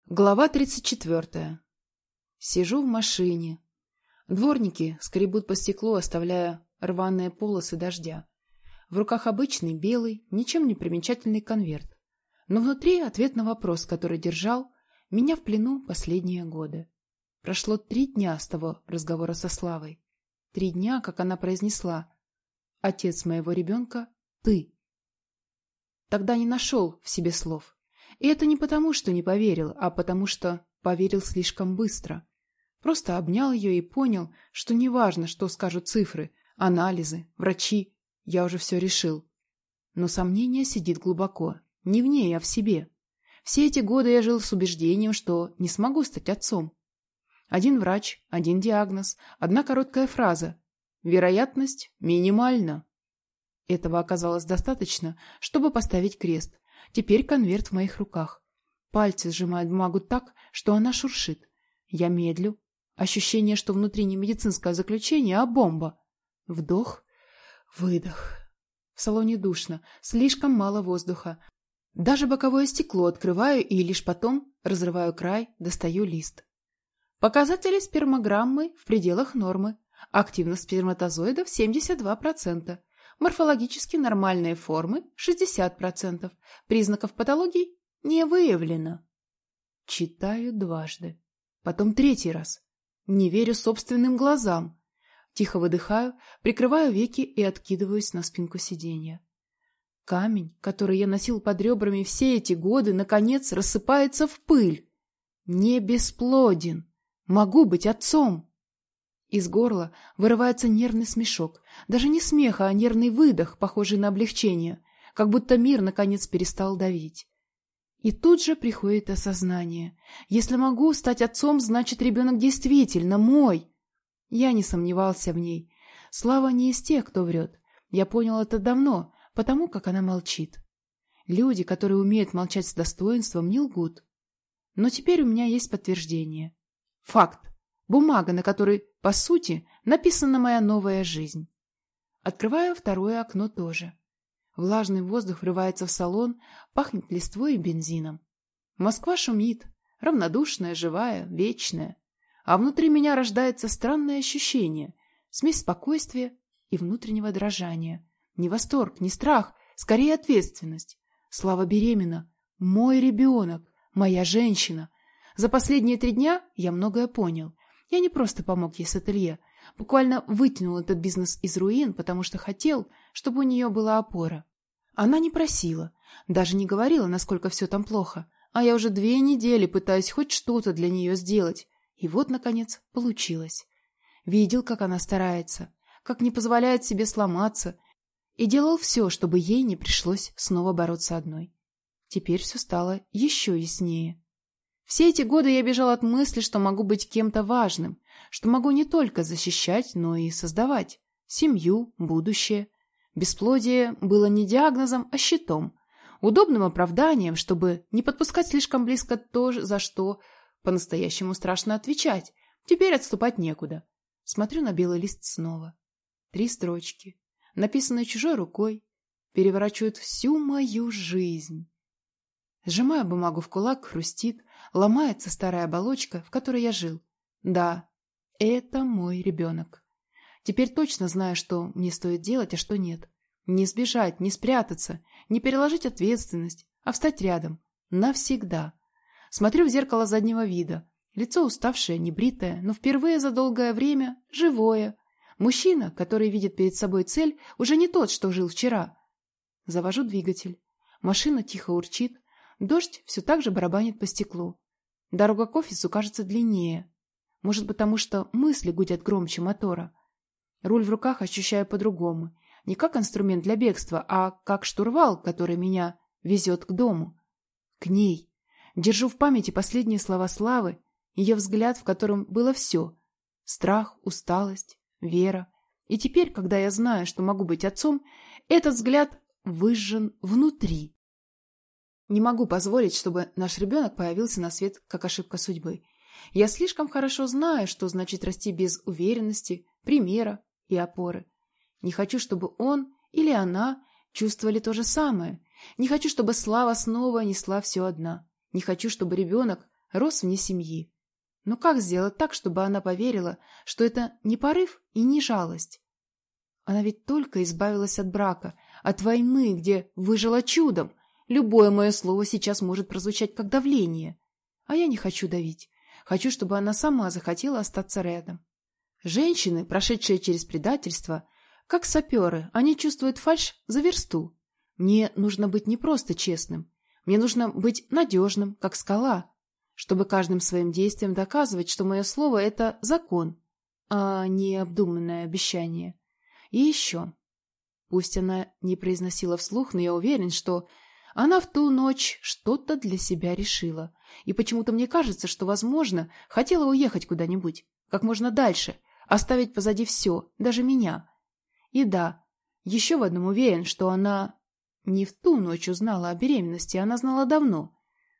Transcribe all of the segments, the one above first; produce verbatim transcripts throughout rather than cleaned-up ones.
Глава тридцать четвертая. Сижу в машине. Дворники скребут по стеклу, оставляя рваные полосы дождя. В руках обычный, белый, ничем не примечательный конверт. Но внутри ответ на вопрос, который держал меня в плену последние годы. Прошло три дня с того разговора со Славой. Три дня, как она произнесла: «Отец моего ребенка — ты». Тогда не нашел в себе слов. И это не потому, что не поверил, а потому что поверил слишком быстро. Просто обнял ее и понял, что неважно, что скажут цифры, анализы, врачи, я уже все решил. Но сомнение сидит глубоко, не в ней, а в себе. Все эти годы я жил с убеждением, что не смогу стать отцом. Один врач, один диагноз, одна короткая фраза. Вероятность минимальна. Этого оказалось достаточно, чтобы поставить крест. Теперь конверт в моих руках. Пальцы сжимают бумагу так, что она шуршит. Я медлю. Ощущение, что внутри не медицинское заключение, а бомба. Вдох, выдох. В салоне душно, слишком мало воздуха. Даже боковое стекло открываю и лишь потом разрываю край, достаю лист. Показатели спермограммы в пределах нормы. Активность сперматозоидов семьдесят два процента. Морфологически нормальные формы шестьдесят процентов. Признаков патологий не выявлено. Читаю дважды. Потом третий раз. Не верю собственным глазам. Тихо выдыхаю, прикрываю веки и откидываюсь на спинку сиденья. Камень, который я носил под ребрами все эти годы, наконец рассыпается в пыль. Не бесплоден. Могу быть отцом. Из горла вырывается нервный смешок. Даже не смех, а нервный выдох, похожий на облегчение. Как будто мир, наконец, перестал давить. И тут же приходит осознание. Если могу стать отцом, значит, ребенок действительно мой. Я не сомневался в ней. Слава не из тех, кто врет. Я понял это давно, потому как она молчит. Люди, которые умеют молчать с достоинством, не лгут. Но теперь у меня есть подтверждение. Факт. Бумага, на которой, по сути, написана моя новая жизнь. Открываю второе окно тоже. Влажный воздух врывается в салон, пахнет листвой и бензином. Москва шумит, равнодушная, живая, вечная. А внутри меня рождается странное ощущение, смесь спокойствия и внутреннего дрожания. Не восторг, не страх, скорее ответственность. Слава беременна. Мой ребенок, моя женщина. За последние три дня я многое понял. Я не просто помог ей с ателье, буквально вытянул этот бизнес из руин, потому что хотел, чтобы у нее была опора. Она не просила, даже не говорила, насколько все там плохо, а я уже две недели пытаюсь хоть что-то для нее сделать. И вот, наконец, получилось. Видел, как она старается, как не позволяет себе сломаться, и делал все, чтобы ей не пришлось снова бороться одной. Теперь все стало еще яснее. Все эти годы я бежал от мысли, что могу быть кем-то важным, что могу не только защищать, но и создавать семью, будущее. Бесплодие было не диагнозом, а щитом, удобным оправданием, чтобы не подпускать слишком близко то, за что по-настоящему страшно отвечать. Теперь отступать некуда. Смотрю на белый лист снова. Три строчки, написанные чужой рукой, переворачивают всю мою жизнь. Сжимаю бумагу в кулак, хрустит, ломается старая оболочка, в которой я жил. Да, это мой ребенок. Теперь точно знаю, что мне стоит делать, а что нет. Не сбежать, не спрятаться, не переложить ответственность, а встать рядом. Навсегда. Смотрю в зеркало заднего вида. Лицо уставшее, небритое, но впервые за долгое время живое. Мужчина, который видит перед собой цель, уже не тот, что жил вчера. Завожу двигатель. Машина тихо урчит. Дождь все так же барабанит по стеклу. Дорога к офису кажется длиннее. Может, потому что мысли гудят громче мотора. Руль в руках ощущаю по-другому. Не как инструмент для бегства, а как штурвал, который меня везет к дому. К ней. Держу в памяти последние слова Славы, ее взгляд, в котором было все. Страх, усталость, вера. И теперь, когда я знаю, что могу быть отцом, этот взгляд выжжен внутри. Не могу позволить, чтобы наш ребенок появился на свет как ошибка судьбы. Я слишком хорошо знаю, что значит расти без уверенности, примера и опоры. Не хочу, чтобы он или она чувствовали то же самое. Не хочу, чтобы Слава снова несла все одна. Не хочу, чтобы ребенок рос вне семьи. Но как сделать так, чтобы она поверила, что это не порыв и не жалость? Она ведь только избавилась от брака, от войны, где выжила чудом. Любое мое слово сейчас может прозвучать как давление. А я не хочу давить. Хочу, чтобы она сама захотела остаться рядом. Женщины, прошедшие через предательство, как саперы, они чувствуют фальшь за версту. Мне нужно быть не просто честным. Мне нужно быть надежным, как скала, чтобы каждым своим действием доказывать, что мое слово — это закон, а не обдуманное обещание. И еще. Пусть она не произносила вслух, но я уверен, что она в ту ночь что-то для себя решила. И почему-то мне кажется, что, возможно, хотела уехать куда-нибудь, как можно дальше, оставить позади все, даже меня. И да, еще в одном уверен, что она не в ту ночь узнала о беременности, она знала давно,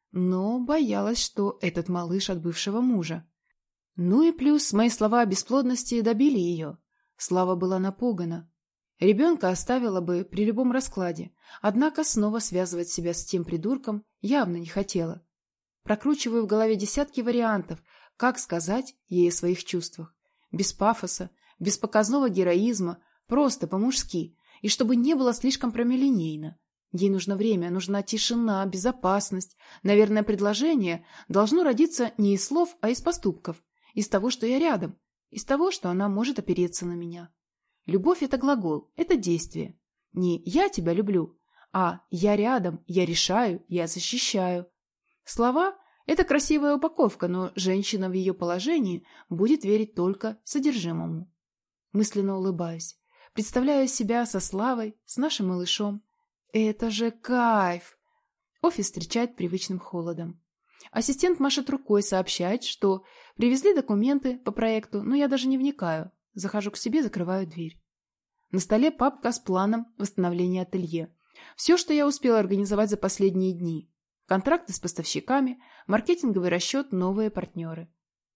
но боялась, что этот малыш от бывшего мужа. Ну и плюс мои слова о бесплодности добили ее. Слава была напугана. Ребенка оставила бы при любом раскладе, однако снова связывать себя с тем придурком явно не хотела. Прокручиваю в голове десятки вариантов, как сказать ей о своих чувствах. Без пафоса, без показного героизма, просто по-мужски, и чтобы не было слишком прямолинейно. Ей нужно время, нужна тишина, безопасность. Наверное, предложение должно родиться не из слов, а из поступков, из того, что я рядом, из того, что она может опереться на меня. Любовь — это глагол, это действие. Не «я тебя люблю», а «я рядом», «я решаю», «я защищаю». Слова — это красивая упаковка, но женщина в ее положении будет верить только содержимому. Мысленно улыбаюсь, представляю себя со Славой, с нашим малышом. Это же кайф! Офис встречает привычным холодом. Ассистент машет рукой, сообщает, что привезли документы по проекту, но я даже не вникаю. Захожу к себе, закрываю дверь. На столе папка с планом восстановления ателье. Все, что я успела организовать за последние дни. Контракты с поставщиками, маркетинговый расчет, новые партнеры.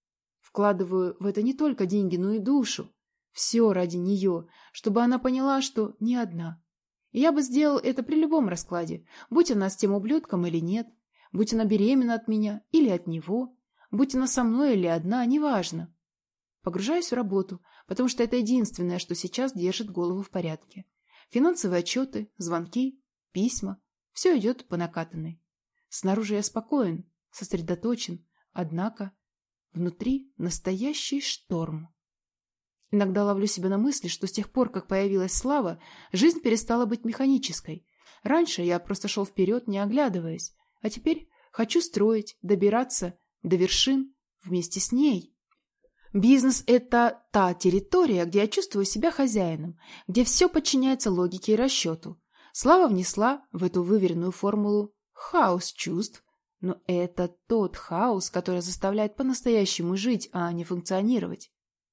Вкладываю в это не только деньги, но и душу. Все ради нее, чтобы она поняла, что не одна. И я бы сделал это при любом раскладе, будь она с тем ублюдком или нет, будь она беременна от меня или от него, будь она со мной или одна, неважно. Погружаюсь в работу, потому что это единственное, что сейчас держит голову в порядке. Финансовые отчеты, звонки, письма – все идет по накатанной. Снаружи я спокоен, сосредоточен, однако внутри настоящий шторм. Иногда ловлю себя на мысли, что с тех пор, как появилась Слава, жизнь перестала быть механической. Раньше я просто шел вперед, не оглядываясь, а теперь хочу строить, добираться до вершин вместе с ней. Бизнес – это та территория, где я чувствую себя хозяином, где все подчиняется логике и расчету. Слава внесла в эту выверенную формулу хаос чувств, но это тот хаос, который заставляет по-настоящему жить, а не функционировать.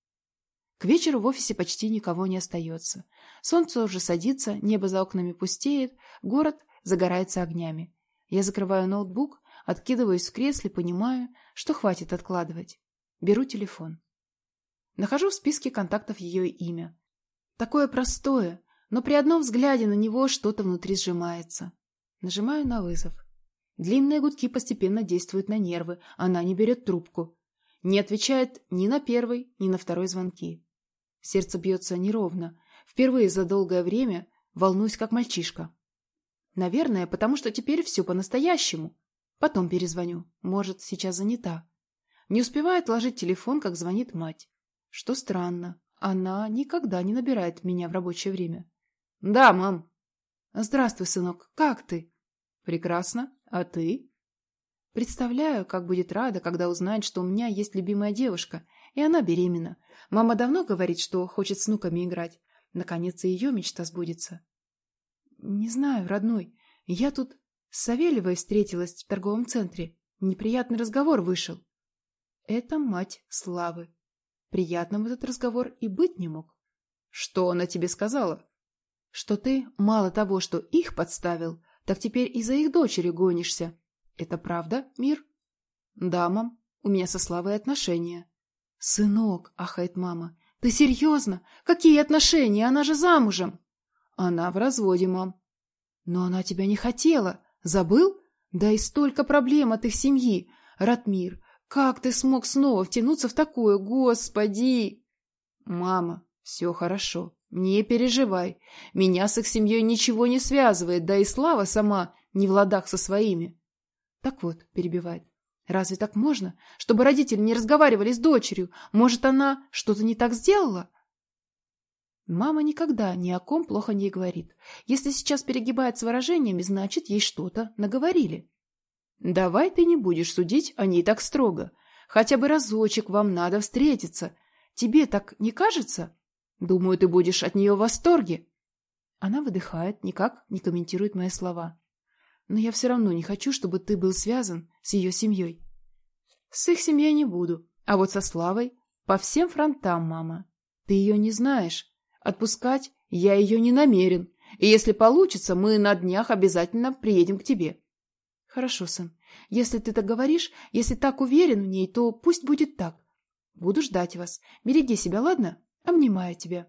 К вечеру в офисе почти никого не остается. Солнце уже садится, небо за окнами пустеет, город загорается огнями. Я закрываю ноутбук, откидываюсь в кресле, понимаю, что хватит откладывать. Беру телефон. Нахожу в списке контактов ее имя. Такое простое, но при одном взгляде на него что-то внутри сжимается. Нажимаю на вызов. Длинные гудки постепенно действуют на нервы, она не берет трубку. Не отвечает ни на первый, ни на второй звонки. Сердце бьется неровно. Впервые за долгое время волнуюсь, как мальчишка. Наверное, потому что теперь все по-настоящему. Потом перезвоню. Может, сейчас занята. Не успеваю отложить телефон, как звонит мать. Что странно, она никогда не набирает меня в рабочее время. — Да, мам. — Здравствуй, сынок, как ты? — Прекрасно. А ты? Представляю, как будет рада, когда узнает, что у меня есть любимая девушка, и она беременна. Мама давно говорит, что хочет с внуками играть. Наконец и ее мечта сбудется. — Не знаю, родной, я тут с Савельевой встретилась в торговом центре. Неприятный разговор вышел. Это мать Славы. Приятным этот разговор и быть не мог. Что она тебе сказала? Что ты мало того, что их подставил, так теперь и за их дочерью гонишься. Это правда, Мир? Да, мам, у меня со Славой отношения. Сынок, ахает мама, ты серьезно? Какие отношения? Она же замужем. Она в разводе, мам. Но она тебя не хотела. Забыл? Да и столько проблем от их семьи. Ратмир, как ты смог снова втянуться в такое, господи? Мама, все хорошо, не переживай. Меня с их семьей ничего не связывает, да и Слава сама не в ладах со своими. Так вот, перебивает. Разве так можно, чтобы родители не разговаривали с дочерью? Может, она что-то не так сделала? Мама никогда ни о ком плохо не говорит. Если сейчас перегибает с выражениями, значит, ей что-то наговорили. Давай ты не будешь судить о ней так строго. Хотя бы разочек вам надо встретиться. Тебе так не кажется? Думаю, ты будешь от нее в восторге. Она выдыхает, никак не комментирует мои слова. Но я все равно не хочу, чтобы ты был связан с ее семьей. С их семьей не буду, а вот со Славой по всем фронтам, мама. Ты ее не знаешь. Отпускать я ее не намерен. И если получится, мы на днях обязательно приедем к тебе. Хорошо, сын. Если ты так говоришь, если так уверен в ней, то пусть будет так. Буду ждать вас. Береги себя, ладно? Обнимаю тебя.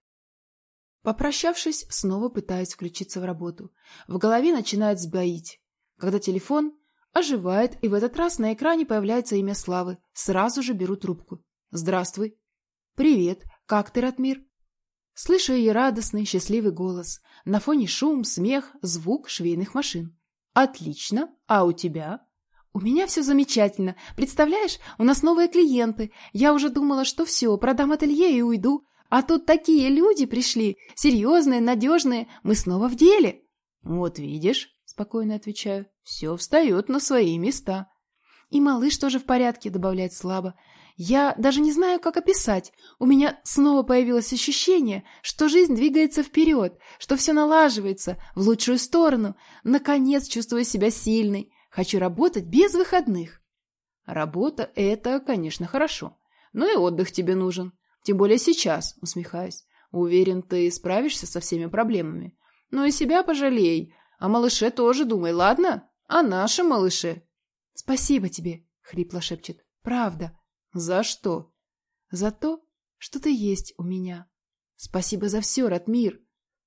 Попрощавшись, снова пытаюсь включиться в работу. В голове начинает сбоить. Когда телефон оживает, и в этот раз на экране появляется имя Славы, сразу же беру трубку. Здравствуй. Привет. Как ты, Ратмир? Слышу ее радостный, счастливый голос. На фоне шум, смех, звук швейных машин. Отлично. А у тебя? У меня все замечательно. Представляешь, у нас новые клиенты. Я уже думала, что все, продам ателье и уйду. А тут такие люди пришли. Серьезные, надежные. Мы снова в деле. Вот видишь, спокойно отвечаю, все встает на свои места. И малыш тоже в порядке, добавляет слабо. Я даже не знаю, как описать. У меня снова появилось ощущение, что жизнь двигается вперед, что все налаживается в лучшую сторону. Наконец чувствую себя сильной. Хочу работать без выходных. Работа – это, конечно, хорошо. Но и отдых тебе нужен. Тем более сейчас, усмехаюсь. Уверен, ты справишься со всеми проблемами. Ну и себя пожалей. О малыше тоже думай, ладно? О нашем малыше. Спасибо тебе, хрипло шепчет. Правда. За что? За то, что ты есть у меня. Спасибо за все, Ратмир.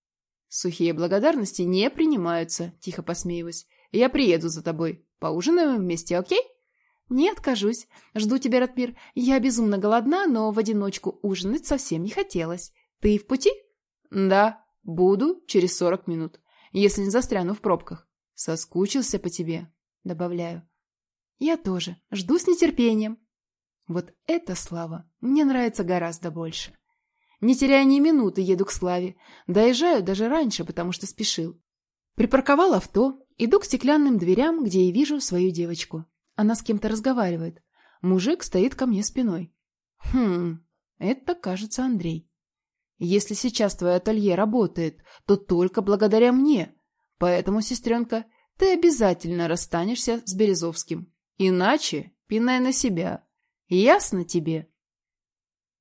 Сухие благодарности не принимаются, тихо посмеиваюсь. Я приеду за тобой. Поужинаем вместе, окей? Не откажусь. Жду тебя, Ратмир. Я безумно голодна, но в одиночку ужинать совсем не хотелось. Ты в пути? Да, буду через сорок минут, если не застряну в пробках. Соскучился по тебе, добавляю. Я тоже. Жду с нетерпением. Вот эта Слава мне нравится гораздо больше. Не теряя ни минуты, еду к Славе. Доезжаю даже раньше, потому что спешил. Припарковал авто, иду к стеклянным дверям, где и вижу свою девочку. Она с кем-то разговаривает. Мужик стоит ко мне спиной. Хм, это, кажется, Андрей. Если сейчас твое ателье работает, то только благодаря мне. Поэтому, сестренка, ты обязательно расстанешься с Березовским. Иначе пинай на себя. Ясно тебе?